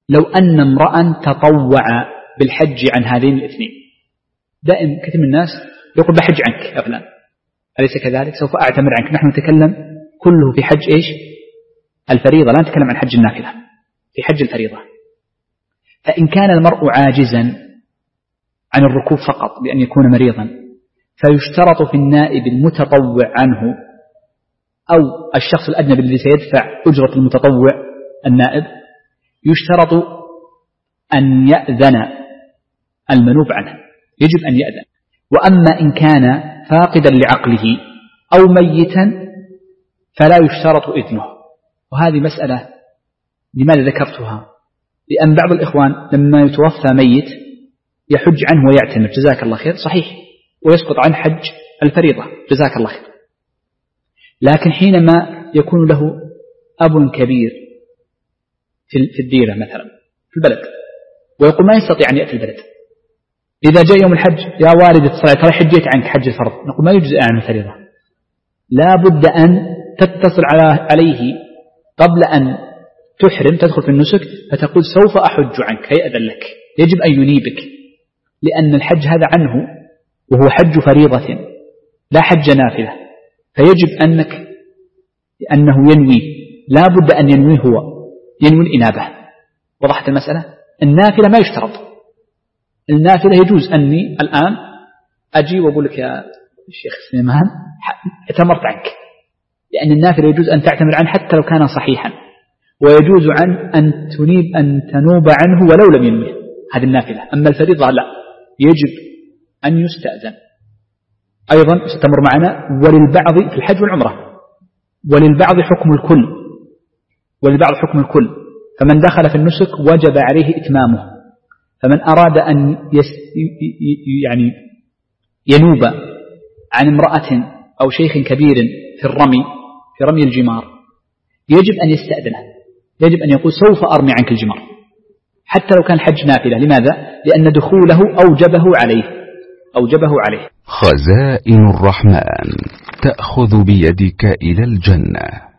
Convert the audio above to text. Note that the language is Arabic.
لو أن امرأ تطوع بالحج عن هذين الاثنين، دائما كثير من الناس يقول بحج عنك يا فلان، أليس كذلك؟ سوف أعتمر عنك. نحن نتكلم كله في حج إيش؟ الفريضة، لا نتكلم عن حج النافلة، في حج الفريضة. فإن كان المرء عاجزا عن الركوب فقط بأن يكون مريضا، فيشترط في النائب المتطوع عنه أو الشخص الأجنبي الذي سيدفع أجرة المتطوع النائب، يشترط أن يأذن المنوب عنه، يجب أن يأذن. وأما إن كان فاقدا لعقله أو ميتا فلا يشترط إذنه. وهذه مسألة لماذا ذكرتها؟ لأن بعض الإخوان لما يتوفى ميت يحج عنه ويعتمر، جزاك الله خير، صحيح، ويسقط عن حج الفريضة، جزاك الله خير. لكن حينما يكون له أب كبير في الديرة مثلا في البلد، ويقول ما يستطيع أن يأتي البلد، إذا جاء يوم الحج يا والد اتصل ترى حجيت عنك حج الفرض، نقول ما يجزئ عن الفريضة، لا بد أن تتصل عليه قبل أن تحرم، تدخل في النسك فتقول سوف أحج عنك، هيأذن لك، يجب أن ينيبك، لأن الحج هذا عنه وهو حج فريضة لا حج نافلة، فيجب أنه ينوي، لا بد أن ينوي هو، ينوي الإنابة. وضحت المسألة؟ النافلة ما يشترط، النافلة يجوز أني الآن أجي وأقول لك يا الشيخ سليمان اعتمرت عنك، لأن النافلة يجوز أن تعتمر عنه حتى لو كان صحيحا، ويجوز أن تنوب عنه ولو لم ينوي، هذه النافلة. أما الفريضة لا، يجب أن يستأذن. أيضا ستمر معنا وللبعض في الحج والعمرة، وللبعض حكم الكل، وللبعض حكم الكل، فمن دخل في النسك وجب عليه إتمامه. فمن أراد أن يعني ينوب عن امرأة أو شيخ كبير في رمي الجمار، يجب أن يستأذنه، يجب أن يقول سوف أرمي عنك الجمار حتى لو كان حج نافلة. لماذا؟ لأن دخوله أوجبه عليه. خزائن الرحمن تأخذ بيدك إلى الجنة.